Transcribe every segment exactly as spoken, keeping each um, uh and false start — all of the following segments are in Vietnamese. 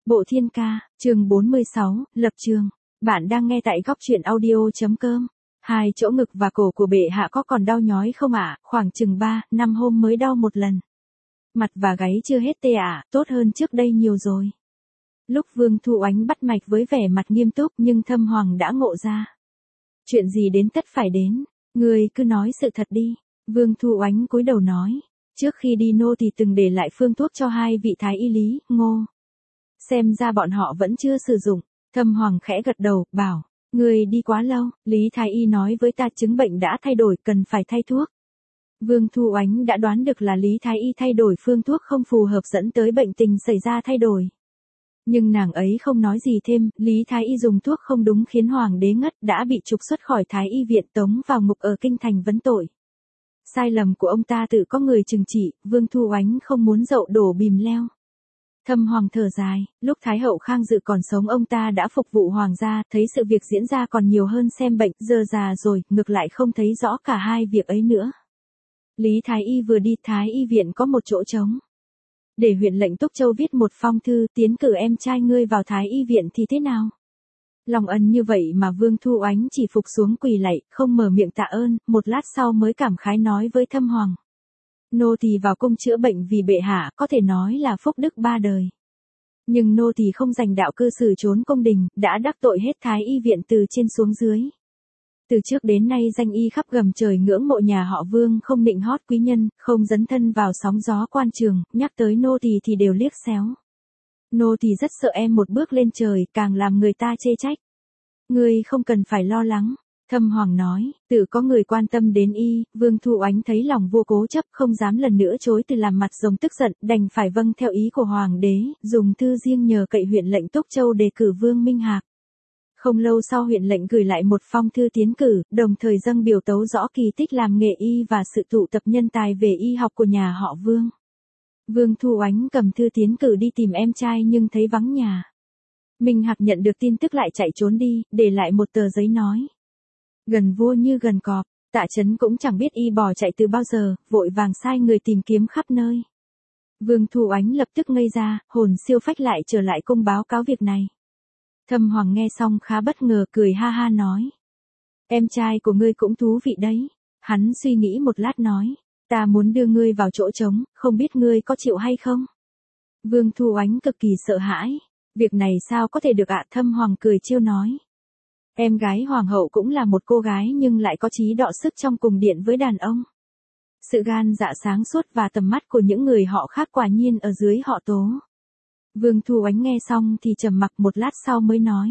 Bộ Thiên Ca, chương bốn mươi sáu, lập trường. Bạn đang nghe tại góc truyện audio.com. Hai chỗ ngực và cổ của bệ hạ có còn đau nhói không ạ? À? Khoảng chừng ba, năm hôm mới đau một lần. Mặt và gáy chưa hết tê ạ, à? Tốt hơn trước đây nhiều rồi. Lúc Vương Thu Oánh bắt mạch với vẻ mặt nghiêm túc nhưng Thâm Hoàng đã ngộ ra. Chuyện gì đến tất phải đến, người cứ nói sự thật đi. Vương Thu Oánh cúi đầu nói. Trước khi đi nô thì từng để lại phương thuốc cho hai vị thái y Lý, Ngô. Xem ra bọn họ vẫn chưa sử dụng. Thâm Hoàng khẽ gật đầu, bảo, người đi quá lâu, Lý thái y nói với ta chứng bệnh đã thay đổi, cần phải thay thuốc. Vương Thu Oánh đã đoán được là Lý thái y thay đổi phương thuốc không phù hợp dẫn tới bệnh tình xảy ra thay đổi. Nhưng nàng ấy không nói gì thêm, Lý thái y dùng thuốc không đúng khiến hoàng đế ngất, đã bị trục xuất khỏi thái y viện, tống vào ngục ở kinh thành vấn tội. Sai lầm của ông ta tự có người trừng trị, Vương Thu Oánh không muốn dậu đổ bìm leo. Thâm Hoàng thở dài, lúc Thái hậu Khang Dự còn sống ông ta đã phục vụ hoàng gia, thấy sự việc diễn ra còn nhiều hơn xem bệnh, giờ già rồi, ngược lại không thấy rõ cả hai việc ấy nữa. Lý Thái y vừa đi, Thái y viện có một chỗ trống. Để huyện lệnh Túc Châu viết một phong thư, tiến cử em trai ngươi vào Thái y viện thì thế nào? Lòng ân như vậy mà Vương Thu Oánh chỉ phục xuống quỳ lạy, không mở miệng tạ ơn, một lát sau mới cảm khái nói với Thâm Hoàng. Nô tỳ vào cung chữa bệnh vì bệ hạ, có thể nói là phúc đức ba đời. Nhưng nô tỳ không dành đạo cư xử trốn cung đình, đã đắc tội hết thái y viện từ trên xuống dưới. Từ trước đến nay danh y khắp gầm trời ngưỡng mộ nhà họ Vương, không nịnh hót quý nhân, không dấn thân vào sóng gió quan trường, nhắc tới nô tỳ thì đều liếc xéo. Nô tỳ rất sợ em một bước lên trời, càng làm người ta chê trách. Ngươi không cần phải lo lắng. Thâm Hoàng nói, tự có người quan tâm đến y, Vương Thu Oánh thấy lòng vô cố chấp, không dám lần nữa chối từ, làm mặt rồng tức giận, đành phải vâng theo ý của Hoàng đế, dùng thư riêng nhờ cậy huyện lệnh Túc Châu đề cử Vương Minh Hạc. Không lâu sau huyện lệnh gửi lại một phong thư tiến cử, đồng thời dâng biểu tấu rõ kỳ tích làm nghề y và sự tụ tập nhân tài về y học của nhà họ Vương. Vương Thu Oánh cầm thư tiến cử đi tìm em trai nhưng thấy vắng nhà. Minh Hạc nhận được tin tức lại chạy trốn đi, để lại một tờ giấy nói. Gần vua như gần cọp, Tạ Chấn cũng chẳng biết y bỏ chạy từ bao giờ, vội vàng sai người tìm kiếm khắp nơi. Vương Thu Oánh lập tức ngây ra, hồn siêu phách lại trở lại cung báo cáo việc này. Thâm Hoàng nghe xong khá bất ngờ, cười ha ha nói. Em trai của ngươi cũng thú vị đấy. Hắn suy nghĩ một lát nói, ta muốn đưa ngươi vào chỗ trống, không biết ngươi có chịu hay không? Vương Thu Oánh cực kỳ sợ hãi. Việc này sao có thể được ạ? Thâm Hoàng cười trêu nói. Em gái hoàng hậu cũng là một cô gái nhưng lại có chí đọ sức trong cùng điện với đàn ông. Sự gan dạ sáng suốt và tầm mắt của những người họ khác quả nhiên ở dưới họ Tố. Vương Thu Oánh nghe xong thì trầm mặc, một lát sau mới nói.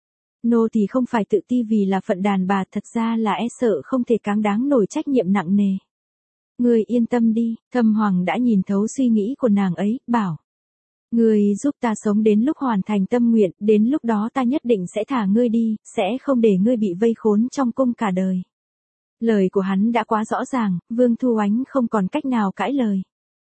Nô thì không phải tự ti vì là phận đàn bà, thật ra là e sợ không thể cáng đáng nổi trách nhiệm nặng nề. Người yên tâm đi, Thâm Hoàng đã nhìn thấu suy nghĩ của nàng ấy, bảo. Ngươi giúp ta sống đến lúc hoàn thành tâm nguyện, đến lúc đó ta nhất định sẽ thả ngươi đi, sẽ không để ngươi bị vây khốn trong cung cả đời. Lời của hắn đã quá rõ ràng, Vương Thu Oánh không còn cách nào cãi lời.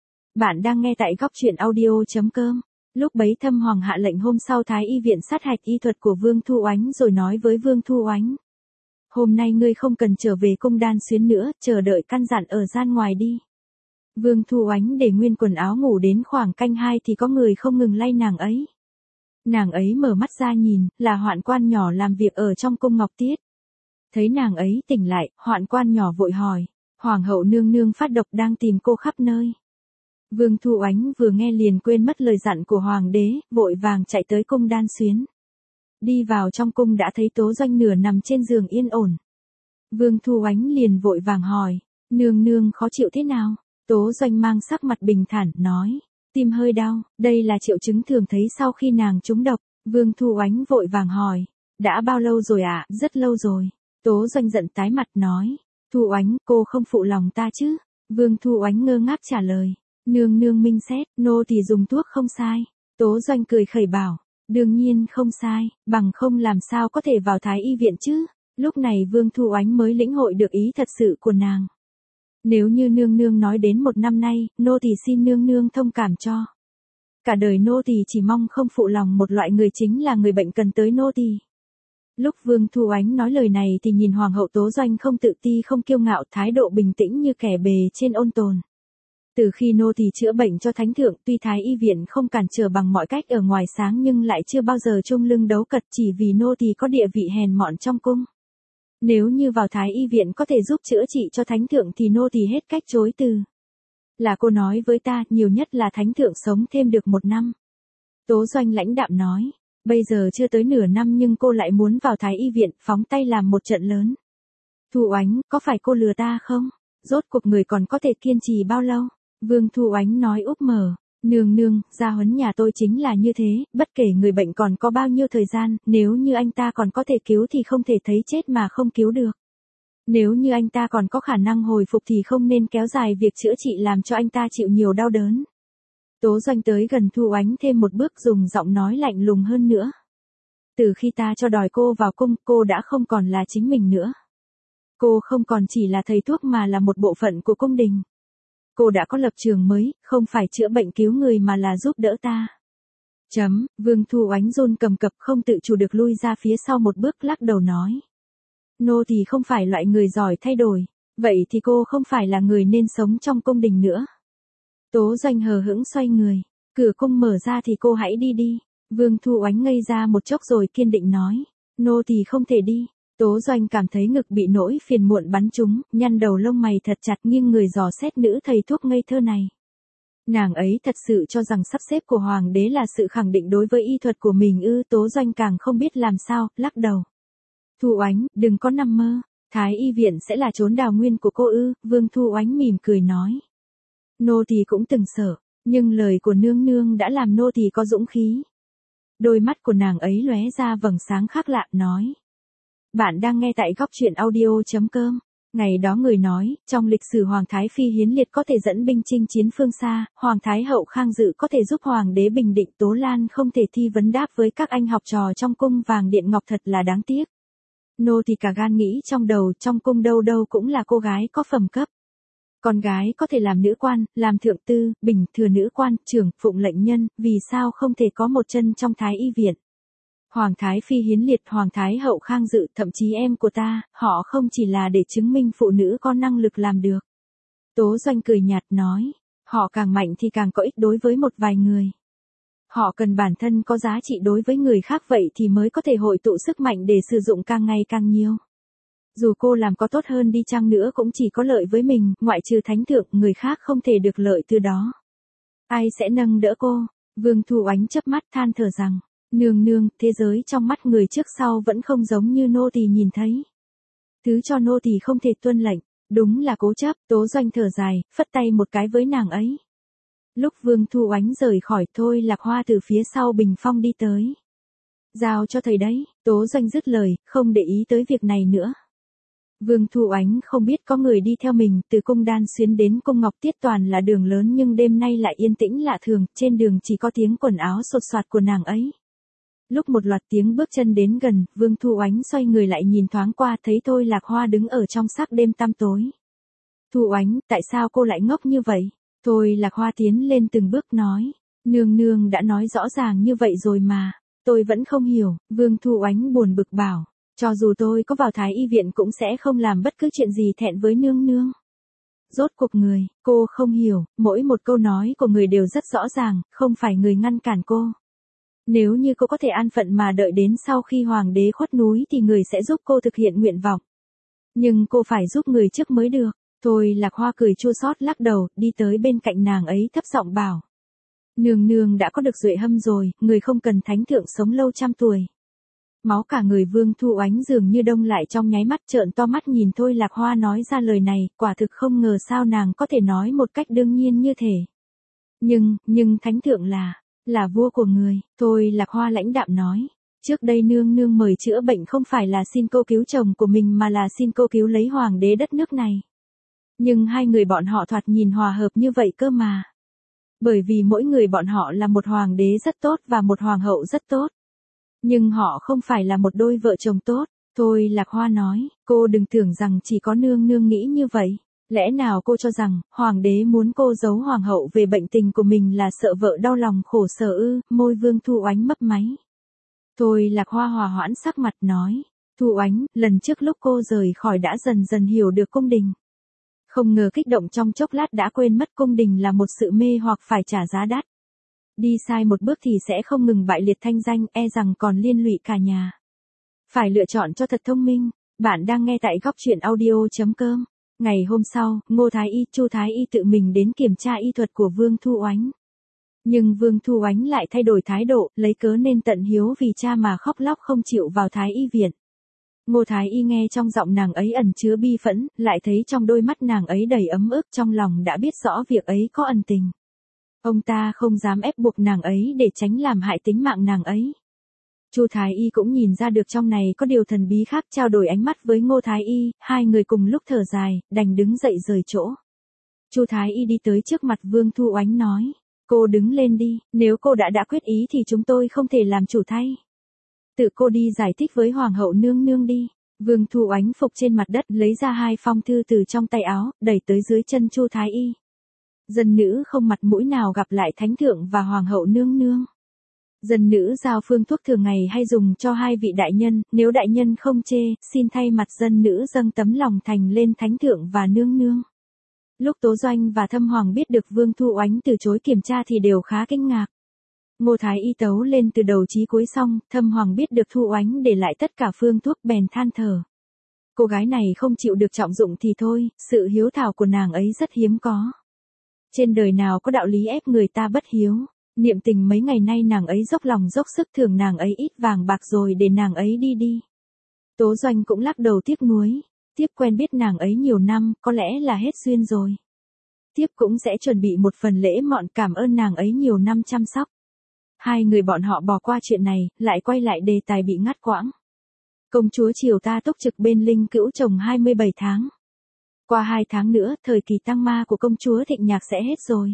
Bạn đang nghe tại góc truyện audio.com. Lúc bấy Thâm Hoàng hạ lệnh hôm sau Thái y viện sát hạch y thuật của Vương Thu Oánh rồi nói với Vương Thu Oánh. Hôm nay ngươi không cần trở về cung Đan Xuyến nữa, chờ đợi căn dặn ở gian ngoài đi. Vương Thu Oánh để nguyên quần áo ngủ đến khoảng canh hai thì có người không ngừng lay nàng ấy. Nàng ấy mở mắt ra nhìn, là hoạn quan nhỏ làm việc ở trong cung Ngọc Tiết. Thấy nàng ấy tỉnh lại, hoạn quan nhỏ vội hỏi, Hoàng hậu nương nương phát độc đang tìm cô khắp nơi. Vương Thu Oánh vừa nghe liền quên mất lời dặn của Hoàng đế, vội vàng chạy tới cung Đan Xuyến. Đi vào trong cung đã thấy Tố Doanh nửa nằm trên giường yên ổn. Vương Thu Oánh liền vội vàng hỏi, nương nương khó chịu thế nào? Tố Doanh mang sắc mặt bình thản, nói, tim hơi đau, đây là triệu chứng thường thấy sau khi nàng trúng độc. Vương Thu Oánh vội vàng hỏi, đã bao lâu rồi ạ? À? Rất lâu rồi. Tố Doanh giận tái mặt nói, Thu Oánh, cô không phụ lòng ta chứ? Vương Thu Oánh ngơ ngác trả lời, nương nương minh xét, nô thì dùng thuốc không sai. Tố Doanh cười khẩy bảo, đương nhiên không sai, bằng không làm sao có thể vào Thái y viện chứ? Lúc này Vương Thu Oánh mới lĩnh hội được ý thật sự của nàng. Nếu như nương nương nói đến một năm nay, nô tỳ xin nương nương thông cảm cho. Cả đời nô tỳ chỉ mong không phụ lòng một loại người, chính là người bệnh cần tới nô tỳ. Lúc Vương Thu Oánh nói lời này thì nhìn Hoàng hậu Tố Doanh không tự ti không kiêu ngạo, thái độ bình tĩnh như kẻ bề trên ôn tồn. Từ khi nô tỳ chữa bệnh cho thánh thượng, tuy thái y viện không cản trở bằng mọi cách ở ngoài sáng nhưng lại chưa bao giờ chung lưng đấu cật chỉ vì nô tỳ có địa vị hèn mọn trong cung. Nếu như vào thái y viện có thể giúp chữa trị cho thánh thượng thì nô tỳ hết cách chối từ. Là cô nói với ta, nhiều nhất là thánh thượng sống thêm được một năm. Tố Doanh lãnh đạm nói, bây giờ chưa tới nửa năm nhưng cô lại muốn vào thái y viện, phóng tay làm một trận lớn. Thu Oánh, có phải cô lừa ta không? Rốt cuộc người còn có thể kiên trì bao lâu? Vương Thu Oánh nói úp mở, nương nương, gia huấn nhà tôi chính là như thế, bất kể người bệnh còn có bao nhiêu thời gian, nếu như anh ta còn có thể cứu thì không thể thấy chết mà không cứu được. Nếu như anh ta còn có khả năng hồi phục thì không nên kéo dài việc chữa trị làm cho anh ta chịu nhiều đau đớn. Tố Doanh tới gần Thu Oánh thêm một bước dùng giọng nói lạnh lùng hơn nữa. Từ khi ta cho đòi cô vào cung, cô đã không còn là chính mình nữa. Cô không còn chỉ là thầy thuốc mà là một bộ phận của cung đình. Cô đã có lập trường mới, không phải chữa bệnh cứu người mà là giúp đỡ ta. Chấm, Vương Thu Oánh run cầm cập không tự chủ được lui ra phía sau một bước lắc đầu nói. Nô thì không phải loại người giỏi thay đổi, vậy thì cô không phải là người nên sống trong cung đình nữa. Tố Doanh hờ hững xoay người, cửa cung mở ra thì cô hãy đi đi. Vương Thu Oánh ngây ra một chốc rồi kiên định nói, nô thì không thể đi. Tố Doanh cảm thấy ngực bị nỗi phiền muộn bắn trúng, nhăn đầu lông mày thật chặt nghiêng người dò xét nữ thầy thuốc ngây thơ này. Nàng ấy thật sự cho rằng sắp xếp của hoàng đế là sự khẳng định đối với y thuật của mình ư? Tố Doanh càng không biết làm sao, lắc đầu. Thu Oánh, đừng có nằm mơ, thái y viện sẽ là chốn đào nguyên của cô ư? Vương Thu Oánh mỉm cười nói. Nô tỳ cũng từng sợ, nhưng lời của nương nương đã làm nô tỳ có dũng khí. Đôi mắt của nàng ấy lóe ra vầng sáng khác lạ, nói. Bạn đang nghe tại góc truyện audio.com. Ngày đó người nói, trong lịch sử Hoàng Thái Phi hiến liệt có thể dẫn binh chinh chiến phương xa, Hoàng Thái Hậu Khang Dự có thể giúp Hoàng đế bình định, Tố Lan không thể thi vấn đáp với các anh học trò trong cung vàng điện ngọc thật là đáng tiếc. Nô thì cả gan nghĩ trong đầu, trong cung đâu đâu cũng là cô gái có phẩm cấp. Con gái có thể làm nữ quan, làm thượng tư, bình thừa nữ quan, trưởng, phụng lệnh nhân, vì sao không thể có một chân trong thái y viện. Hoàng Thái Phi hiến liệt, Hoàng Thái Hậu Khang Dự, thậm chí em của ta, họ không chỉ là để chứng minh phụ nữ có năng lực làm được. Tố Doanh cười nhạt nói, họ càng mạnh thì càng có ích đối với một vài người. Họ cần bản thân có giá trị đối với người khác vậy thì mới có thể hội tụ sức mạnh để sử dụng càng ngày càng nhiều. Dù cô làm có tốt hơn đi chăng nữa cũng chỉ có lợi với mình, ngoại trừ thánh thượng, người khác không thể được lợi từ đó. Ai sẽ nâng đỡ cô? Vương Thu Oánh chớp mắt than thở rằng, nương nương, thế giới trong mắt người trước sau vẫn không giống như nô tỳ nhìn thấy. Thứ cho nô tỳ không thể tuân lệnh, đúng là cố chấp. Tố Doanh thở dài, phất tay một cái với nàng ấy. Lúc Vương Thu Oánh rời khỏi, Thôi Lạc Hoa từ phía sau bình phong đi tới. Giao cho thầy đấy. Tố Doanh dứt lời, không để ý tới việc này nữa. Vương Thu Oánh không biết có người đi theo mình, từ cung Đan Xuyến đến cung Ngọc Tiết toàn là đường lớn nhưng đêm nay lại yên tĩnh lạ thường, trên đường chỉ có tiếng quần áo sột soạt của nàng ấy. Lúc một loạt tiếng bước chân đến gần, Vương Thu Oánh xoay người lại nhìn thoáng qua, thấy Thôi Lạc Hoa đứng ở trong sắc đêm tăm tối. Thu Oánh, tại sao cô lại ngốc như vậy? Thôi Lạc Hoa tiến lên từng bước nói, nương nương đã nói rõ ràng như vậy rồi mà, tôi vẫn không hiểu. Vương Thu Oánh buồn bực bảo, cho dù tôi có vào thái y viện cũng sẽ không làm bất cứ chuyện gì thẹn với nương nương. Rốt cuộc người, cô không hiểu, mỗi một câu nói của người đều rất rõ ràng, không phải người ngăn cản cô. Nếu như cô có thể an phận mà đợi đến sau khi hoàng đế khuất núi thì người sẽ giúp cô thực hiện nguyện vọng. Nhưng cô phải giúp người trước mới được. Thôi Lạc Hoa cười chua xót lắc đầu, đi tới bên cạnh nàng ấy thấp giọng bảo. Nương nương đã có được duệ hâm rồi, người không cần thánh thượng sống lâu trăm tuổi. Máu cả người Vương Thu Oánh dường như đông lại trong nháy mắt, trợn to mắt nhìn Thôi Lạc Hoa nói ra lời này, quả thực không ngờ sao nàng có thể nói một cách đương nhiên như thể. Nhưng, nhưng thánh thượng là, là vua của người. Thôi Lạc Hoa lãnh đạm nói. Trước đây nương nương mời chữa bệnh không phải là xin cô cứu chồng của mình mà là xin cô cứu lấy hoàng đế đất nước này. Nhưng hai người bọn họ thoạt nhìn hòa hợp như vậy cơ mà. Bởi vì mỗi người bọn họ là một hoàng đế rất tốt và một hoàng hậu rất tốt. Nhưng họ không phải là một đôi vợ chồng tốt. Thôi Lạc Hoa nói, cô đừng tưởng rằng chỉ có nương nương nghĩ như vậy. Lẽ nào cô cho rằng, hoàng đế muốn cô giấu hoàng hậu về bệnh tình của mình là sợ vợ đau lòng khổ sở ư? Môi Vương Thu Oánh mấp máy. Thôi Lạc Hoa hòa hoãn sắc mặt nói, Thu Oánh, lần trước lúc cô rời khỏi đã dần dần hiểu được cung đình. Không ngờ kích động trong chốc lát đã quên mất cung đình là một sự mê hoặc phải trả giá đắt. Đi sai một bước thì sẽ không ngừng bại liệt thanh danh, e rằng còn liên lụy cả nhà. Phải lựa chọn cho thật thông minh. Bạn đang nghe tại góc truyện audio chấm com. Ngày hôm sau, Ngô Thái Y, Chu Thái Y tự mình đến kiểm tra y thuật của Vương Thu Oánh. Nhưng Vương Thu Oánh lại thay đổi thái độ, lấy cớ nên tận hiếu vì cha mà khóc lóc không chịu vào Thái Y viện. Ngô Thái Y nghe trong giọng nàng ấy ẩn chứa bi phẫn, lại thấy trong đôi mắt nàng ấy đầy ấm ức, trong lòng đã biết rõ việc ấy có ẩn tình. Ông ta không dám ép buộc nàng ấy để tránh làm hại tính mạng nàng ấy. Chu Thái Y cũng nhìn ra được trong này có điều thần bí khác, trao đổi ánh mắt với Ngô Thái Y, hai người cùng lúc thở dài, đành đứng dậy rời chỗ. Chu Thái Y đi tới trước mặt Vương Thu Oánh nói, cô đứng lên đi, nếu cô đã đã quyết ý thì chúng tôi không thể làm chủ thay. Tự cô đi giải thích với Hoàng hậu nương nương đi. Vương Thu Oánh phục trên mặt đất, lấy ra hai phong thư từ trong tay áo, đẩy tới dưới chân Chu Thái Y. Dân nữ không mặt mũi nào gặp lại thánh thượng và Hoàng hậu nương nương. Dân nữ giao phương thuốc thường ngày hay dùng cho hai vị đại nhân, nếu đại nhân không chê, xin thay mặt dân nữ dâng tấm lòng thành lên thánh thượng và nương nương. Lúc Tố Doanh và Thâm Hoàng biết được Vương Thu Oánh từ chối kiểm tra thì đều khá kinh ngạc. Ngô Thái Y tấu lên từ đầu chí cuối xong, Thâm Hoàng biết được Thu Oánh để lại tất cả phương thuốc bèn than thở. Cô gái này không chịu được trọng dụng thì thôi, sự hiếu thảo của nàng ấy rất hiếm có. Trên đời nào có đạo lý ép người ta bất hiếu. Niệm tình mấy ngày nay nàng ấy dốc lòng dốc sức thưởng nàng ấy ít vàng bạc rồi để nàng ấy đi đi. Tố Doanh cũng lắc đầu tiếc nuối. Tiếp quen biết nàng ấy nhiều năm, có lẽ là hết duyên rồi. Tiếp cũng sẽ chuẩn bị một phần lễ mọn cảm ơn nàng ấy nhiều năm chăm sóc. Hai người bọn họ bỏ qua chuyện này, lại quay lại đề tài bị ngắt quãng. Công chúa triều ta túc trực bên Linh Cữu chồng hai mươi bảy tháng. Qua hai tháng nữa, thời kỳ tăng ma của công chúa Thịnh Nhạc sẽ hết rồi.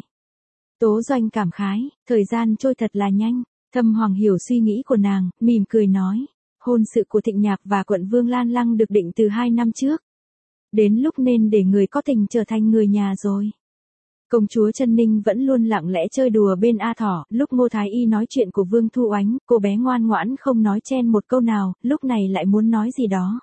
Tố Doanh cảm khái, thời gian trôi thật là nhanh. Thâm Hoàng hiểu suy nghĩ của nàng, mỉm cười nói, hôn sự của Thịnh Nhạc và quận Vương Lan Lăng được định từ hai năm trước. Đến lúc nên để người có tình trở thành người nhà rồi. Công chúa Trân Ninh vẫn luôn lặng lẽ chơi đùa bên A Thỏ, lúc Ngô Thái Y nói chuyện của Vương Thu Oánh, cô bé ngoan ngoãn không nói chen một câu nào, lúc này lại muốn nói gì đó.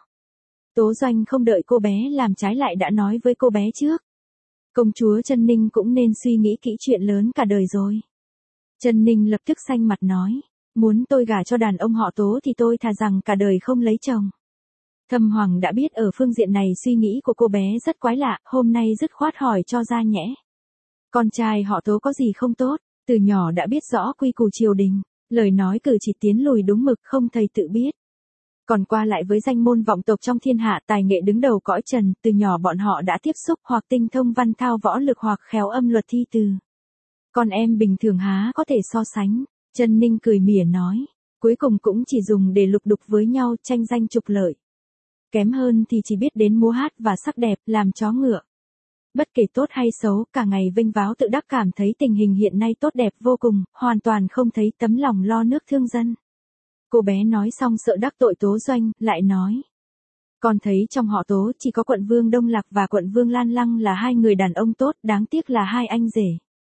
Tố Doanh không đợi cô bé làm trái lại đã nói với cô bé trước. Công chúa Trân Ninh cũng nên suy nghĩ kỹ chuyện lớn cả đời rồi. Trân Ninh lập tức xanh mặt nói, muốn tôi gả cho đàn ông họ Tố thì tôi thà rằng cả đời không lấy chồng. Thâm Hoàng đã biết ở phương diện này suy nghĩ của cô bé rất quái lạ, hôm nay dứt khoát hỏi cho ra nhẽ. Con trai họ Tố có gì không tốt, từ nhỏ đã biết rõ quy củ triều đình, lời nói cử chỉ tiến lùi đúng mực không thầy tự biết. Còn qua lại với danh môn vọng tộc trong thiên hạ tài nghệ đứng đầu cõi trần, từ nhỏ bọn họ đã tiếp xúc hoặc tinh thông văn thao võ lực hoặc khéo âm luật thi từ. Con em bình thường há có thể so sánh, Trân Ninh cười mỉa nói, cuối cùng cũng chỉ dùng để lục đục với nhau tranh danh trục lợi. Kém hơn thì chỉ biết đến múa hát và sắc đẹp, làm chó ngựa. Bất kể tốt hay xấu, cả ngày vênh váo tự đắc cảm thấy tình hình hiện nay tốt đẹp vô cùng, hoàn toàn không thấy tấm lòng lo nước thương dân. Cô bé nói xong sợ đắc tội Tố Doanh, lại nói. Con thấy trong họ Tố chỉ có quận Vương Đông Lạc và quận Vương Lan Lăng là hai người đàn ông tốt, đáng tiếc là hai anh rể.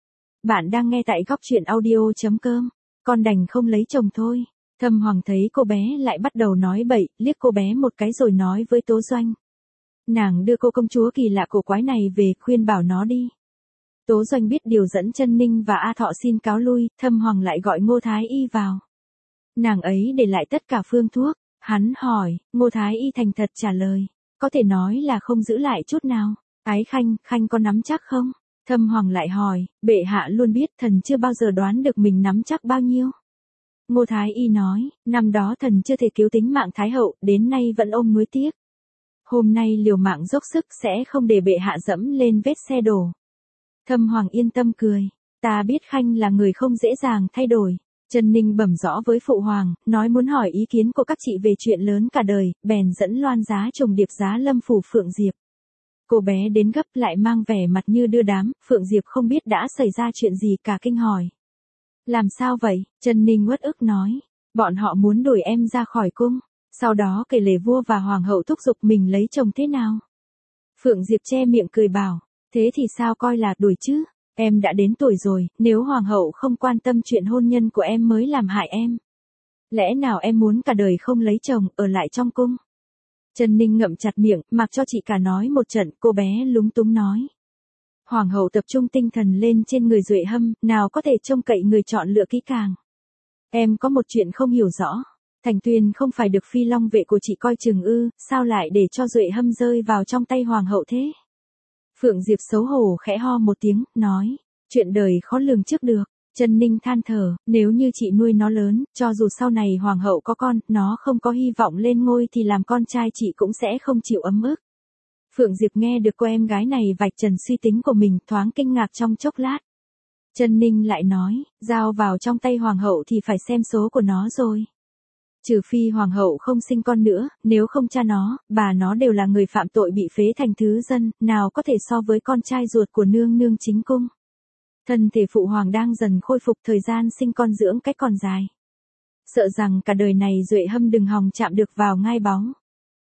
Bạn đang nghe tại góc truyện audio chấm com. Con đành không lấy chồng thôi. Thâm Hoàng thấy cô bé lại bắt đầu nói bậy, liếc cô bé một cái rồi nói với Tố Doanh. Nàng đưa cô công chúa kỳ lạ cổ quái này về, khuyên bảo nó đi. Tố Doanh biết điều dẫn Trân Ninh và A Thọ xin cáo lui, Thâm Hoàng lại gọi Ngô Thái Y vào. Nàng ấy để lại tất cả phương thuốc, hắn hỏi, Ngô Thái Y thành thật trả lời, có thể nói là không giữ lại chút nào. Ái Khanh, Khanh có nắm chắc không? Thâm Hoàng lại hỏi, bệ hạ luôn biết thần chưa bao giờ đoán được mình nắm chắc bao nhiêu. Ngô Thái Y nói, năm đó thần chưa thể cứu tính mạng Thái hậu, đến nay vẫn ôm nuối tiếc. Hôm nay liều mạng dốc sức sẽ không để bệ hạ dẫm lên vết xe đổ. Thâm Hoàng yên tâm cười, ta biết Khanh là người không dễ dàng thay đổi. Trân Ninh bẩm rõ với Phụ Hoàng, nói muốn hỏi ý kiến của các chị về chuyện lớn cả đời, bèn dẫn Loan Giá trùng điệp giá Lâm phủ Phượng Diệp. Cô bé đến gấp lại mang vẻ mặt như đưa đám, Phượng Diệp không biết đã xảy ra chuyện gì cả kinh hỏi. Làm sao vậy? Trân Ninh uất ức nói, bọn họ muốn đuổi em ra khỏi cung, sau đó kể lể vua và hoàng hậu thúc giục mình lấy chồng thế nào. Phượng Diệp che miệng cười bảo, thế thì sao coi là đuổi chứ? Em đã đến tuổi rồi, nếu hoàng hậu không quan tâm chuyện hôn nhân của em mới làm hại em. Lẽ nào em muốn cả đời không lấy chồng, ở lại trong cung? Trần Ninh ngậm chặt miệng, mặc cho chị cả nói một trận, cô bé lúng túng nói. Hoàng hậu tập trung tinh thần lên trên người Duệ Hâm, nào có thể trông cậy người chọn lựa kỹ càng. Em có một chuyện không hiểu rõ. Thành Tuyền không phải được phi long vệ của chị coi chừng ư, sao lại để cho Duệ Hâm rơi vào trong tay hoàng hậu thế? Phượng Diệp xấu hổ khẽ ho một tiếng, nói, chuyện đời khó lường trước được. Trần Ninh than thở, nếu như chị nuôi nó lớn, cho dù sau này hoàng hậu có con, nó không có hy vọng lên ngôi thì làm con trai chị cũng sẽ không chịu ấm ức. Phượng Diệp nghe được cô em gái này vạch trần suy tính của mình, thoáng kinh ngạc trong chốc lát. Trần Ninh lại nói, giao vào trong tay hoàng hậu thì phải xem số của nó rồi. Trừ phi hoàng hậu không sinh con nữa, nếu không cha nó, bà nó đều là người phạm tội bị phế thành thứ dân, nào có thể so với con trai ruột của nương nương chính cung. Thân thể phụ hoàng đang dần khôi phục, thời gian sinh con dưỡng cách còn dài. Sợ rằng cả đời này Duệ Hâm đừng hòng chạm được vào ngai báu.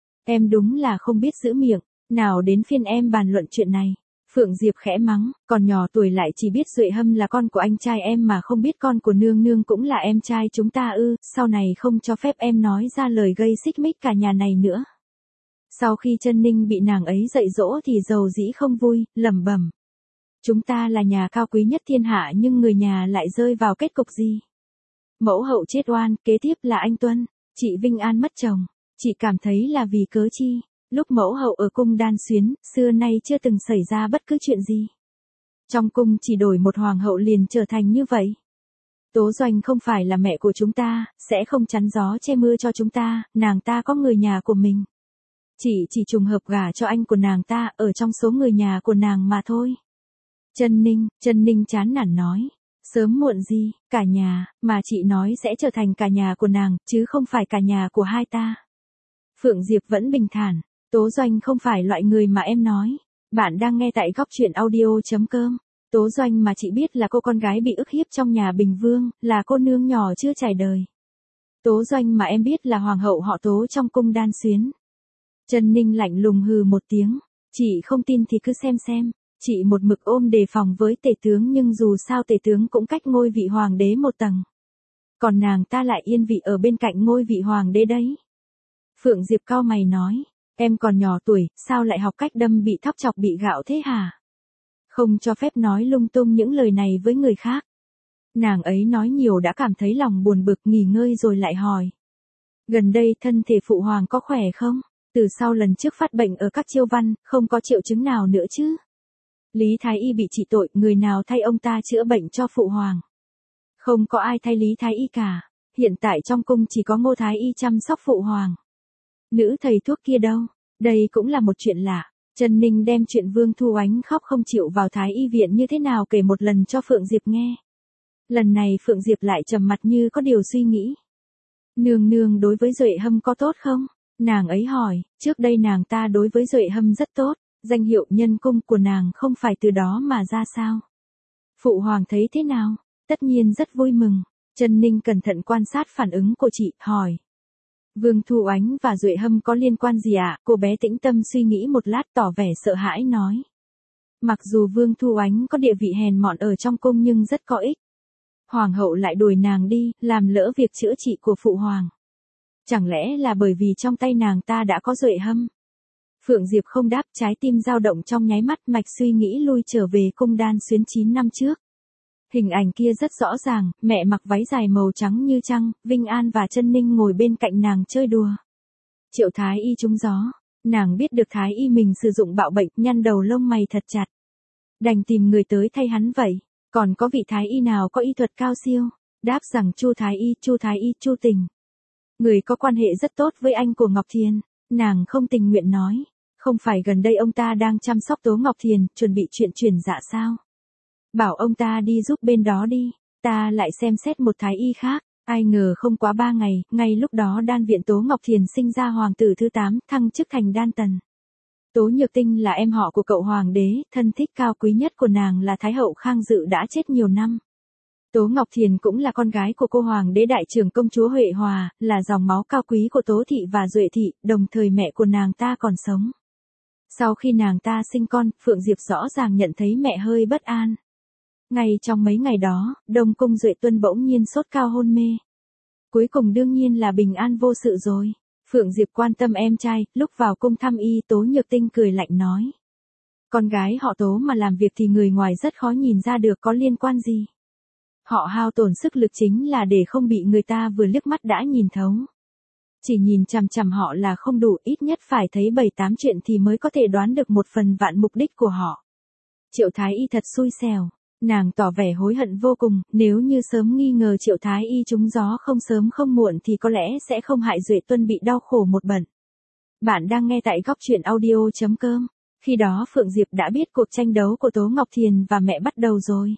Em đúng là không biết giữ miệng, nào đến phiên em bàn luận chuyện này. Phượng Diệp khẽ mắng, còn nhỏ tuổi lại chỉ biết Duệ Hâm là con của anh trai em mà không biết con của nương nương cũng là em trai chúng ta ư, sau này không cho phép em nói ra lời gây xích mích cả nhà này nữa. Sau khi Trân Ninh bị nàng ấy dạy dỗ thì dầu dĩ không vui, lẩm bẩm. Chúng ta là nhà cao quý nhất thiên hạ nhưng người nhà lại rơi vào kết cục gì? Mẫu hậu chết oan, kế tiếp là anh Tuân, chị Vinh An mất chồng, chị cảm thấy là vì cớ chi? Lúc mẫu hậu ở cung Đan Xuyến, xưa nay chưa từng xảy ra bất cứ chuyện gì. Trong cung chỉ đổi một hoàng hậu liền trở thành như vậy. Tố Doanh không phải là mẹ của chúng ta, sẽ không chắn gió che mưa cho chúng ta, nàng ta có người nhà của mình. Chỉ chỉ trùng hợp gả cho anh của nàng ta ở trong số người nhà của nàng mà thôi. Trân Ninh, Trân Ninh chán nản nói. Sớm muộn gì, cả nhà, mà chị nói sẽ trở thành cả nhà của nàng, chứ không phải cả nhà của hai ta. Phượng Diệp vẫn bình thản. Tố Doanh không phải loại người mà em nói. Bạn đang nghe tại góc truyện audio.com. Tố Doanh mà chị biết là cô con gái bị ức hiếp trong nhà Bình Vương, là cô nương nhỏ chưa trải đời. Tố Doanh mà em biết là hoàng hậu họ Tố trong cung Đan Xuyến. Trân Ninh lạnh lùng hừ một tiếng. Chị không tin thì cứ xem xem. Chị một mực ôm đề phòng với tể tướng nhưng dù sao tể tướng cũng cách ngôi vị hoàng đế một tầng. Còn nàng ta lại yên vị ở bên cạnh ngôi vị hoàng đế đấy. Phượng Diệp cau mày nói. Em còn nhỏ tuổi, sao lại học cách đâm bị thóc chọc bị gạo thế hả? Không cho phép nói lung tung những lời này với người khác. Nàng ấy nói nhiều đã cảm thấy lòng buồn bực, nghỉ ngơi rồi lại hỏi. Gần đây thân thể phụ hoàng có khỏe không? Từ sau lần trước phát bệnh ở các chiêu văn, không có triệu chứng nào nữa chứ? Lý Thái Y bị trị tội, người nào thay ông ta chữa bệnh cho phụ hoàng? Không có ai thay Lý Thái Y cả. Hiện tại trong cung chỉ có Ngô Thái Y chăm sóc phụ hoàng. Nữ thầy thuốc kia đâu? Đây cũng là một chuyện lạ. Trần Ninh đem chuyện Vương Thu Oánh khóc không chịu vào Thái Y viện như thế nào kể một lần cho Phượng Diệp nghe. Lần này Phượng Diệp lại trầm mặt như có điều suy nghĩ. Nương nương đối với Duệ Hâm có tốt không? Nàng ấy hỏi, trước đây nàng ta đối với Duệ Hâm rất tốt, danh hiệu nhân cung của nàng không phải từ đó mà ra sao? Phụ hoàng thấy thế nào? Tất nhiên rất vui mừng. Trần Ninh cẩn thận quan sát phản ứng của chị, hỏi. Vương Thu Oánh và Duệ Hâm có liên quan gì ạ? À? Cô bé tĩnh tâm suy nghĩ một lát tỏ vẻ sợ hãi nói. Mặc dù Vương Thu Oánh có địa vị hèn mọn ở trong cung nhưng rất có ích. Hoàng hậu lại đuổi nàng đi, làm lỡ việc chữa trị của phụ hoàng. Chẳng lẽ là bởi vì trong tay nàng ta đã có Duệ Hâm? Phượng Diệp không đáp, trái tim dao động trong nháy mắt, mạch suy nghĩ lui trở về cung Đan Xuyến chín năm trước. Hình ảnh kia rất rõ ràng, mẹ mặc váy dài màu trắng như trăng, Vinh An và Trân Ninh ngồi bên cạnh nàng chơi đùa. Triệu Thái Y trúng gió, nàng biết được Thái Y mình sử dụng bạo bệnh, nhăn đầu lông mày thật chặt. Đành tìm người tới thay hắn vậy, còn có vị Thái Y nào có y thuật cao siêu? Đáp rằng Chu Thái Y, Chu Thái Y, Chu Tình. Người có quan hệ rất tốt với anh của Ngọc Thiền, nàng không tình nguyện nói. Không phải gần đây ông ta đang chăm sóc Tố Ngọc Thiền, chuẩn bị chuyện chuyển dạ sao? Bảo ông ta đi giúp bên đó đi, ta lại xem xét một Thái Y khác. Ai ngờ không quá ba ngày, ngay lúc đó đan viện Tố Ngọc Thiền sinh ra hoàng tử thứ tám, thăng chức thành đan tần. Tố Nhược Tinh là em họ của cậu hoàng đế, thân thích cao quý nhất của nàng là Thái hậu Khang Dự đã chết nhiều năm. Tố Ngọc Thiền cũng là con gái của cô hoàng đế đại trưởng công chúa Huệ Hòa, là dòng máu cao quý của Tố Thị và Duệ Thị, đồng thời mẹ của nàng ta còn sống. Sau khi nàng ta sinh con, Phượng Diệp rõ ràng nhận thấy mẹ hơi bất an. Ngay trong mấy ngày đó, Đông Cung Duệ Tuân bỗng nhiên sốt cao hôn mê. Cuối cùng đương nhiên là bình an vô sự rồi. Phượng Diệp quan tâm em trai, lúc vào cung thăm y Tố Nhược Tinh cười lạnh nói. Con gái họ Tố mà làm việc thì người ngoài rất khó nhìn ra được có liên quan gì. Họ hao tổn sức lực chính là để không bị người ta vừa liếc mắt đã nhìn thấu. Chỉ nhìn chằm chằm họ là không đủ, ít nhất phải thấy bảy tám chuyện thì mới có thể đoán được một phần vạn mục đích của họ. Triệu Thái Y thật xui xẻo, nàng tỏ vẻ hối hận vô cùng, nếu như sớm nghi ngờ Triệu Thái Y trúng gió không sớm không muộn thì có lẽ sẽ không hại Duệ Tuân bị đau khổ một bận. Bạn đang nghe tại góc truyện audio chấm com. Khi đó Phượng Diệp đã biết cuộc tranh đấu của Tố Ngọc Thiền và mẹ bắt đầu rồi.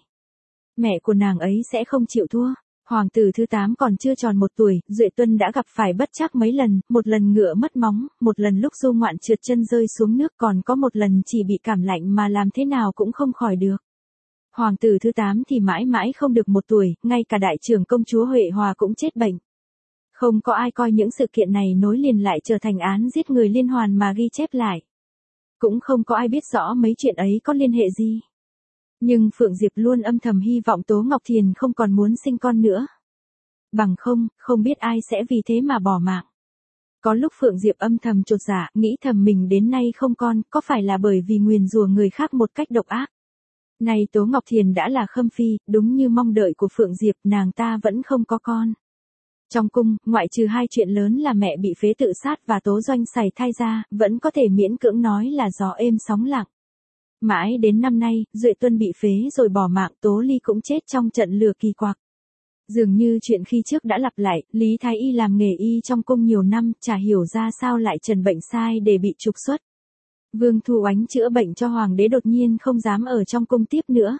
Mẹ của nàng ấy sẽ không chịu thua. Hoàng tử thứ tám còn chưa tròn một tuổi, Duệ Tuân đã gặp phải bất trắc mấy lần, một lần ngựa mất móng, một lần lúc du ngoạn trượt chân rơi xuống nước, còn có một lần chỉ bị cảm lạnh mà làm thế nào cũng không khỏi được. Hoàng tử thứ tám thì mãi mãi không được một tuổi, ngay cả đại trưởng công chúa Huệ Hòa cũng chết bệnh. Không có ai coi những sự kiện này nối liền lại trở thành án giết người liên hoàn mà ghi chép lại. Cũng không có ai biết rõ mấy chuyện ấy có liên hệ gì. Nhưng Phượng Diệp luôn âm thầm hy vọng Tố Ngọc Thiền không còn muốn sinh con nữa. Bằng không, không biết ai sẽ vì thế mà bỏ mạng. Có lúc Phượng Diệp âm thầm chột dạ, nghĩ thầm mình đến nay không con, có phải là bởi vì nguyền rủa người khác một cách độc ác. Này Tố Ngọc Thiền đã là khâm phi, đúng như mong đợi của Phượng Diệp, nàng ta vẫn không có con. Trong cung, ngoại trừ hai chuyện lớn là mẹ bị phế tự sát và Tố Doanh sảy thai ra, vẫn có thể miễn cưỡng nói là gió êm sóng lặng. Mãi đến năm nay, Duệ Tuân bị phế rồi bỏ mạng, Tố Ly cũng chết trong trận lửa kỳ quặc. Dường như chuyện khi trước đã lặp lại, Lý Thái Y làm nghề y trong cung nhiều năm, chả hiểu ra sao lại trần bệnh sai để bị trục xuất. Vương Thu Oánh chữa bệnh cho hoàng đế đột nhiên không dám ở trong cung tiếp nữa.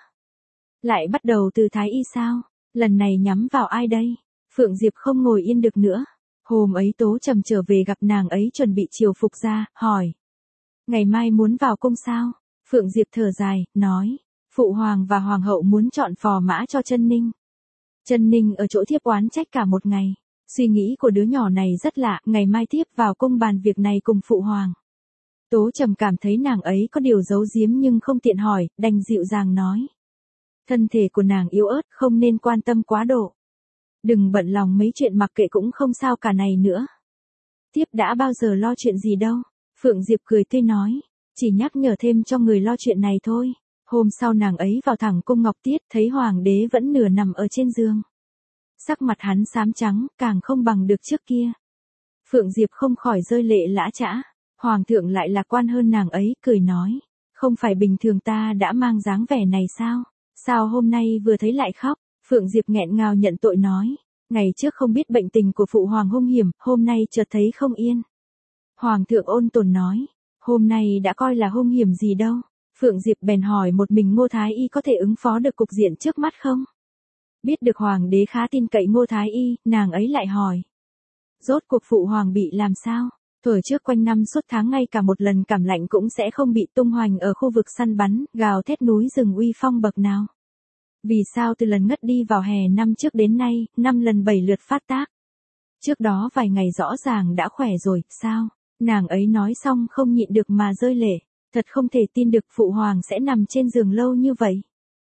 Lại bắt đầu từ Thái Y sao? Lần này nhắm vào ai đây? Phượng Diệp không ngồi yên được nữa. Hôm ấy Tố Trầm trở về gặp nàng ấy chuẩn bị triều phục ra, hỏi. Ngày mai muốn vào cung sao? Phượng Diệp thở dài, nói. Phụ hoàng và hoàng hậu muốn chọn phò mã cho Chân Ninh. Chân Ninh ở chỗ thiếp oán trách cả một ngày. Suy nghĩ của đứa nhỏ này rất lạ, ngày mai thiếp vào cung bàn việc này cùng phụ hoàng. Tố Trầm cảm thấy nàng ấy có điều giấu giếm nhưng không tiện hỏi, đành dịu dàng nói. Thân thể của nàng yếu ớt, không nên quan tâm quá độ. Đừng bận lòng mấy chuyện mặc kệ cũng không sao cả này nữa. Thiếp đã bao giờ lo chuyện gì đâu. Phượng Diệp cười tươi nói. Chỉ nhắc nhở thêm cho người lo chuyện này thôi. Hôm sau nàng ấy vào thẳng cung Ngọc Tiết, thấy hoàng đế vẫn nửa nằm ở trên giường. Sắc mặt hắn xám trắng, càng không bằng được trước kia. Phượng Diệp không khỏi rơi lệ lã chã. Hoàng thượng lại lạc quan hơn nàng ấy, cười nói. Không phải bình thường ta đã mang dáng vẻ này sao? Sao hôm nay vừa thấy lại khóc? Phượng Diệp nghẹn ngào nhận tội nói. Ngày trước không biết bệnh tình của phụ hoàng hung hiểm, hôm nay chợt thấy không yên. Hoàng thượng ôn tồn nói. Hôm nay đã coi là hung hiểm gì đâu. Phượng Diệp bèn hỏi một mình Ngô Thái Y có thể ứng phó được cục diện trước mắt không? Biết được hoàng đế khá tin cậy Ngô Thái Y, nàng ấy lại hỏi. Rốt cuộc phụ hoàng bị làm sao? Thời trước quanh năm suốt tháng ngay cả một lần cảm lạnh cũng sẽ không bị tung hoành ở khu vực săn bắn, gào thét núi rừng uy phong bậc nào. Vì sao từ lần ngất đi vào hè năm trước đến nay, năm lần bảy lượt phát tác? Trước đó vài ngày rõ ràng đã khỏe rồi, sao? Nàng ấy nói xong không nhịn được mà rơi lệ. Thật không thể tin được phụ hoàng sẽ nằm trên giường lâu như vậy.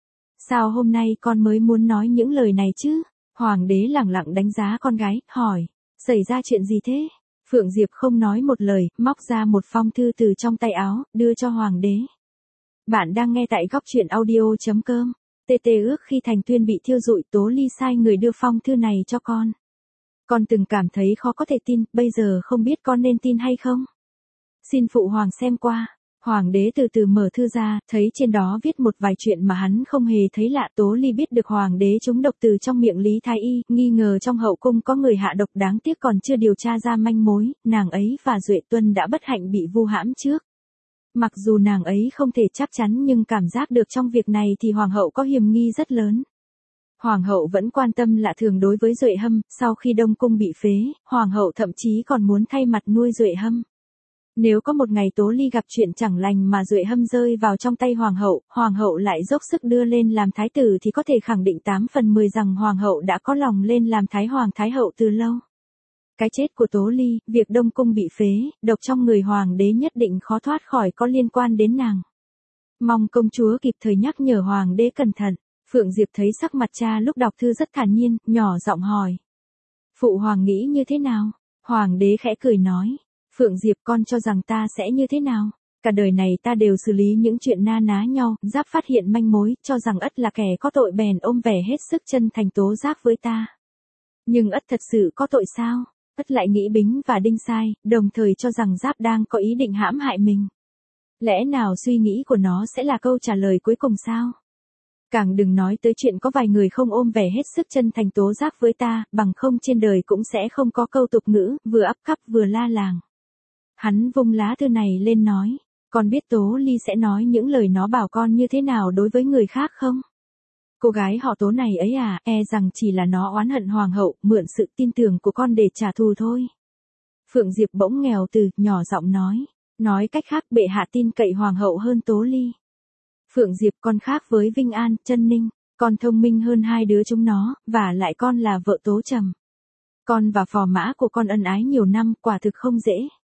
Sao hôm nay con mới muốn nói những lời này chứ? Hoàng đế lẳng lặng đánh giá con gái, hỏi. Xảy ra chuyện gì thế? Phượng Diệp không nói một lời, móc ra một phong thư từ trong tay áo, đưa cho hoàng đế. Bạn đang nghe tại góc truyện audio chấm com. Tê tê ước khi Thành Tuyên bị thiêu rụi, Tố Ly sai người đưa phong thư này cho con. Con từng cảm thấy khó có thể tin, bây giờ không biết con nên tin hay không? Xin phụ hoàng xem qua. Hoàng đế từ từ mở thư ra, thấy trên đó viết một vài chuyện mà hắn không hề thấy lạ. Tố Ly biết được hoàng đế trúng độc từ trong miệng Lý Thái Y, nghi ngờ trong hậu cung có người hạ độc, đáng tiếc còn chưa điều tra ra manh mối, nàng ấy và Duệ Tuân đã bất hạnh bị vu hãm trước. Mặc dù nàng ấy không thể chắc chắn nhưng cảm giác được trong việc này thì hoàng hậu có hiềm nghi rất lớn. Hoàng hậu vẫn quan tâm lạ thường đối với Duệ Hâm, sau khi Đông Cung bị phế, hoàng hậu thậm chí còn muốn thay mặt nuôi Duệ Hâm. Nếu có một ngày Tố Ly gặp chuyện chẳng lành mà Duệ Hâm rơi vào trong tay hoàng hậu, hoàng hậu lại dốc sức đưa lên làm thái tử thì có thể khẳng định tám phần mười rằng hoàng hậu đã có lòng lên làm thái hoàng thái hậu từ lâu. Cái chết của Tố Ly, việc Đông Cung bị phế, độc trong người hoàng đế nhất định khó thoát khỏi có liên quan đến nàng. Mong công chúa kịp thời nhắc nhở hoàng đế cẩn thận. Phượng Diệp thấy sắc mặt cha lúc đọc thư rất thản nhiên, nhỏ giọng hỏi. Phụ hoàng nghĩ như thế nào? Hoàng đế khẽ cười nói, Phượng Diệp con cho rằng ta sẽ như thế nào? Cả đời này ta đều xử lý những chuyện na ná nhau, giáp phát hiện manh mối, cho rằng ất là kẻ có tội bèn ôm vẻ hết sức chân thành tố giác với ta. Nhưng ất thật sự có tội sao? Ất lại nghĩ Bính và Đinh sai, đồng thời cho rằng giáp đang có ý định hãm hại mình. Lẽ nào suy nghĩ của nó sẽ là câu trả lời cuối cùng sao? Càng đừng nói tới chuyện có vài người không ôm vẻ hết sức chân thành tố giác với ta, bằng không trên đời cũng sẽ không có câu tục ngữ, vừa ắp cắp vừa la làng. Hắn vung lá thư này lên nói, con biết Tố Ly sẽ nói những lời nó bảo con như thế nào đối với người khác không? Cô gái họ Tố này ấy à, e rằng chỉ là nó oán hận hoàng hậu, mượn sự tin tưởng của con để trả thù thôi. Phượng Diệp bỗng nghèo từ, nhỏ giọng nói, nói cách khác bệ hạ tin cậy hoàng hậu hơn Tố Ly. Phượng Diệp con khác với Vinh An, Chân Ninh, con thông minh hơn hai đứa chúng nó, và lại con là vợ Tố Trầm. Con và phò mã của con ân ái nhiều năm, quả thực không dễ.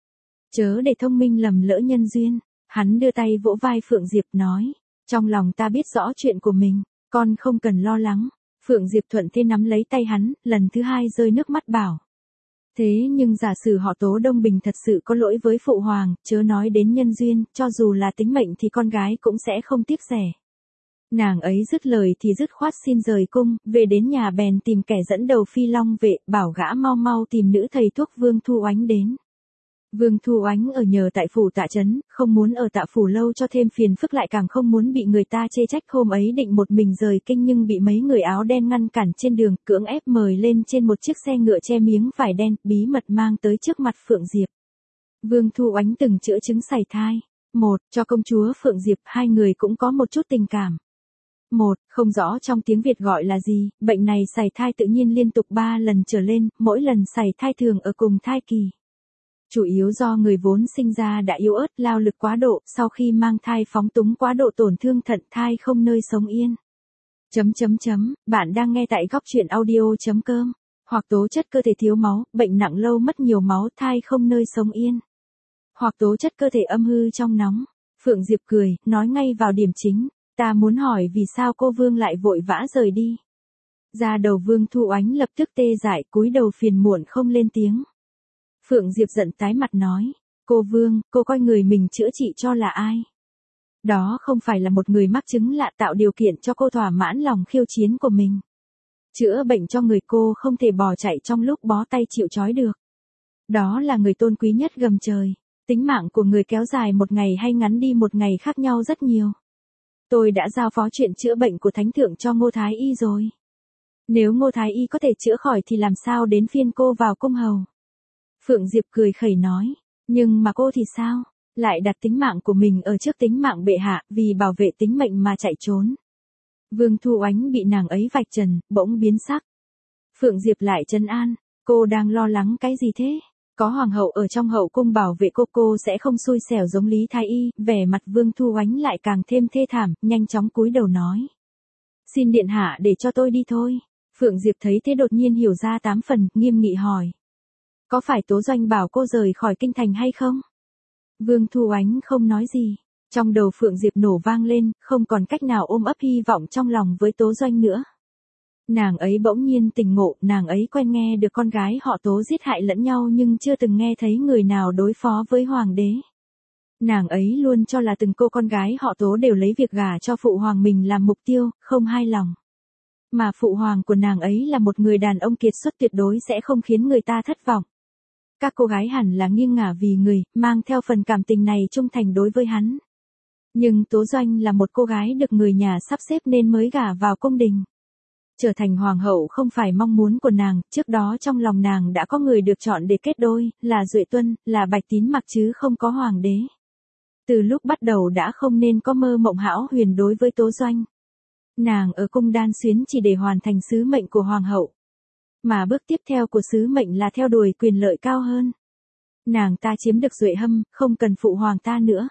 Chớ để thông minh lầm lỡ nhân duyên. Hắn đưa tay vỗ vai Phượng Diệp nói, trong lòng ta biết rõ chuyện của mình, con không cần lo lắng. Phượng Diệp thuận thế nắm lấy tay hắn, lần thứ hai rơi nước mắt bảo. Thế nhưng giả sử họ Tố Đông Bình thật sự có lỗi với phụ hoàng, chớ nói đến nhân duyên, cho dù là tính mệnh thì con gái cũng sẽ không tiếc rẻ. Nàng ấy dứt lời thì dứt khoát xin rời cung, về đến nhà bèn tìm kẻ dẫn đầu Phi Long vệ, bảo gã mau mau tìm nữ thầy thuốc Vương Thu Oánh đến. Vương Thu Oánh ở nhờ tại phủ Tạ Trấn, không muốn ở Tạ phủ lâu cho thêm phiền phức, lại càng không muốn bị người ta chê trách. Hôm ấy định một mình rời kinh nhưng bị mấy người áo đen ngăn cản trên đường, cưỡng ép mời lên trên một chiếc xe ngựa che miếng vải đen, bí mật mang tới trước mặt Phượng Diệp. Vương Thu Oánh từng chữa chứng sảy thai. Một, cho công chúa Phượng Diệp, hai người cũng có một chút tình cảm. Một, không rõ trong tiếng Việt gọi là gì, bệnh này sảy thai tự nhiên liên tục ba lần trở lên, mỗi lần sảy thai thường ở cùng thai kỳ. Chủ yếu do người vốn sinh ra đã yếu ớt, lao lực quá độ, sau khi mang thai phóng túng quá độ tổn thương thận, thai không nơi sống yên. Chấm chấm chấm, bạn đang nghe tại góc truyện audio.com. Hoặc tố chất cơ thể thiếu máu, bệnh nặng lâu mất nhiều máu, thai không nơi sống yên. Hoặc tố chất cơ thể âm hư trong nóng. Phượng Diệp cười, nói ngay vào điểm chính, ta muốn hỏi vì sao cô Vương lại vội vã rời đi. Da đầu Vương Thu Oánh lập tức tê dại, cúi đầu phiền muộn không lên tiếng. Phượng Diệp giận tái mặt nói, cô Vương, cô coi người mình chữa trị cho là ai? Đó không phải là một người mắc chứng lạ tạo điều kiện cho cô thỏa mãn lòng khiêu chiến của mình. Chữa bệnh cho người cô không thể bỏ chạy trong lúc bó tay chịu trói được. Đó là người tôn quý nhất gầm trời. Tính mạng của người kéo dài một ngày hay ngắn đi một ngày khác nhau rất nhiều. Tôi đã giao phó chuyện chữa bệnh của Thánh Thượng cho Ngô Thái Y rồi. Nếu Ngô Thái Y có thể chữa khỏi thì làm sao đến phiên cô vào cung hầu? Phượng Diệp cười khẩy nói, nhưng mà cô thì sao? Lại đặt tính mạng của mình ở trước tính mạng bệ hạ, vì bảo vệ tính mệnh mà chạy trốn. Vương Thu Oánh bị nàng ấy vạch trần, bỗng biến sắc. Phượng Diệp lại trấn an, cô đang lo lắng cái gì thế? Có hoàng hậu ở trong hậu cung bảo vệ cô, cô sẽ không xui xẻo giống Lý Thái Y. Vẻ mặt Vương Thu Oánh lại càng thêm thê thảm, nhanh chóng cúi đầu nói. Xin điện hạ để cho tôi đi thôi. Phượng Diệp thấy thế đột nhiên hiểu ra tám phần, nghiêm nghị hỏi. Có phải Tố Doanh bảo cô rời khỏi kinh thành hay không? Vương Thu Oánh không nói gì. Trong đầu Phượng Diệp nổ vang lên, không còn cách nào ôm ấp hy vọng trong lòng với Tố Doanh nữa. Nàng ấy bỗng nhiên tỉnh ngộ, nàng ấy quen nghe được con gái họ Tố giết hại lẫn nhau nhưng chưa từng nghe thấy người nào đối phó với hoàng đế. Nàng ấy luôn cho là từng cô con gái họ Tố đều lấy việc gả cho phụ hoàng mình làm mục tiêu, không hài lòng. Mà phụ hoàng của nàng ấy là một người đàn ông kiệt xuất tuyệt đối sẽ không khiến người ta thất vọng. Các cô gái hẳn là nghiêng ngả vì người, mang theo phần cảm tình này trung thành đối với hắn. Nhưng Tố Doanh là một cô gái được người nhà sắp xếp nên mới gả vào cung đình. Trở thành hoàng hậu không phải mong muốn của nàng, trước đó trong lòng nàng đã có người được chọn để kết đôi, là Duệ Tuân, là Bạch Tín Mặc chứ không có hoàng đế. Từ lúc bắt đầu đã không nên có mơ mộng hão huyền đối với Tố Doanh. Nàng ở cung Đan Xuyến chỉ để hoàn thành sứ mệnh của hoàng hậu. Mà bước tiếp theo của sứ mệnh là theo đuổi quyền lợi cao hơn. Nàng ta chiếm được Duệ Hâm, không cần phụ hoàng ta nữa.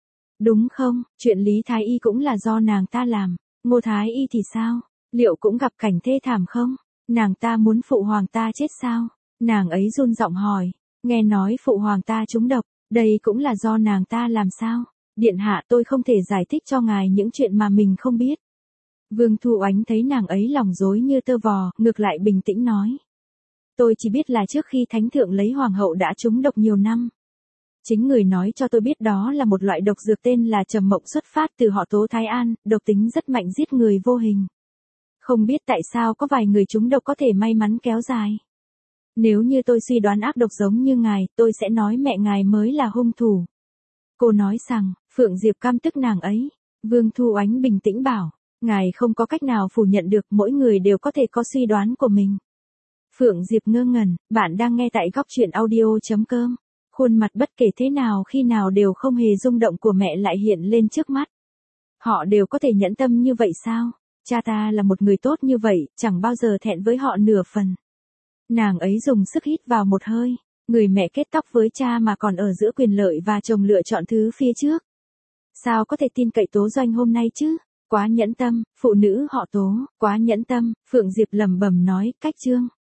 Đúng không, chuyện Lý Thái Y cũng là do nàng ta làm. Ngô Thái Y thì sao? Liệu cũng gặp cảnh thê thảm không? Nàng ta muốn phụ hoàng ta chết sao? Nàng ấy run giọng hỏi. Nghe nói phụ hoàng ta trúng độc, đây cũng là do nàng ta làm sao? Điện hạ, tôi không thể giải thích cho ngài những chuyện mà mình không biết. Vương Thu Oánh thấy nàng ấy lòng rối như tơ vò, ngược lại bình tĩnh nói. Tôi chỉ biết là trước khi thánh thượng lấy hoàng hậu đã trúng độc nhiều năm. Chính người nói cho tôi biết đó là một loại độc dược tên là trầm mộng xuất phát từ họ Tố Thái An, độc tính rất mạnh giết người vô hình. Không biết tại sao có vài người trúng độc có thể may mắn kéo dài. Nếu như tôi suy đoán ác độc giống như ngài, tôi sẽ nói mẹ ngài mới là hung thủ. Cô nói rằng, Phượng Diệp căm tức nàng ấy. Vương Thu Oánh bình tĩnh bảo, ngài không có cách nào phủ nhận được, mỗi người đều có thể có suy đoán của mình. Phượng Diệp ngơ ngẩn, bạn đang nghe tại góc truyện audio.com. Khuôn mặt bất kể thế nào khi nào đều không hề rung động của mẹ lại hiện lên trước mắt. Họ đều có thể nhẫn tâm như vậy sao? Cha ta là một người tốt như vậy, chẳng bao giờ thẹn với họ nửa phần. Nàng ấy dùng sức hít vào một hơi. Người mẹ kết tóc với cha mà còn ở giữa quyền lợi và chồng lựa chọn thứ phía trước. Sao có thể tin cậy Tố Doanh hôm nay chứ? Quá nhẫn tâm, phụ nữ họ Tố, quá nhẫn tâm, Phượng Diệp lẩm bẩm nói, cách chương.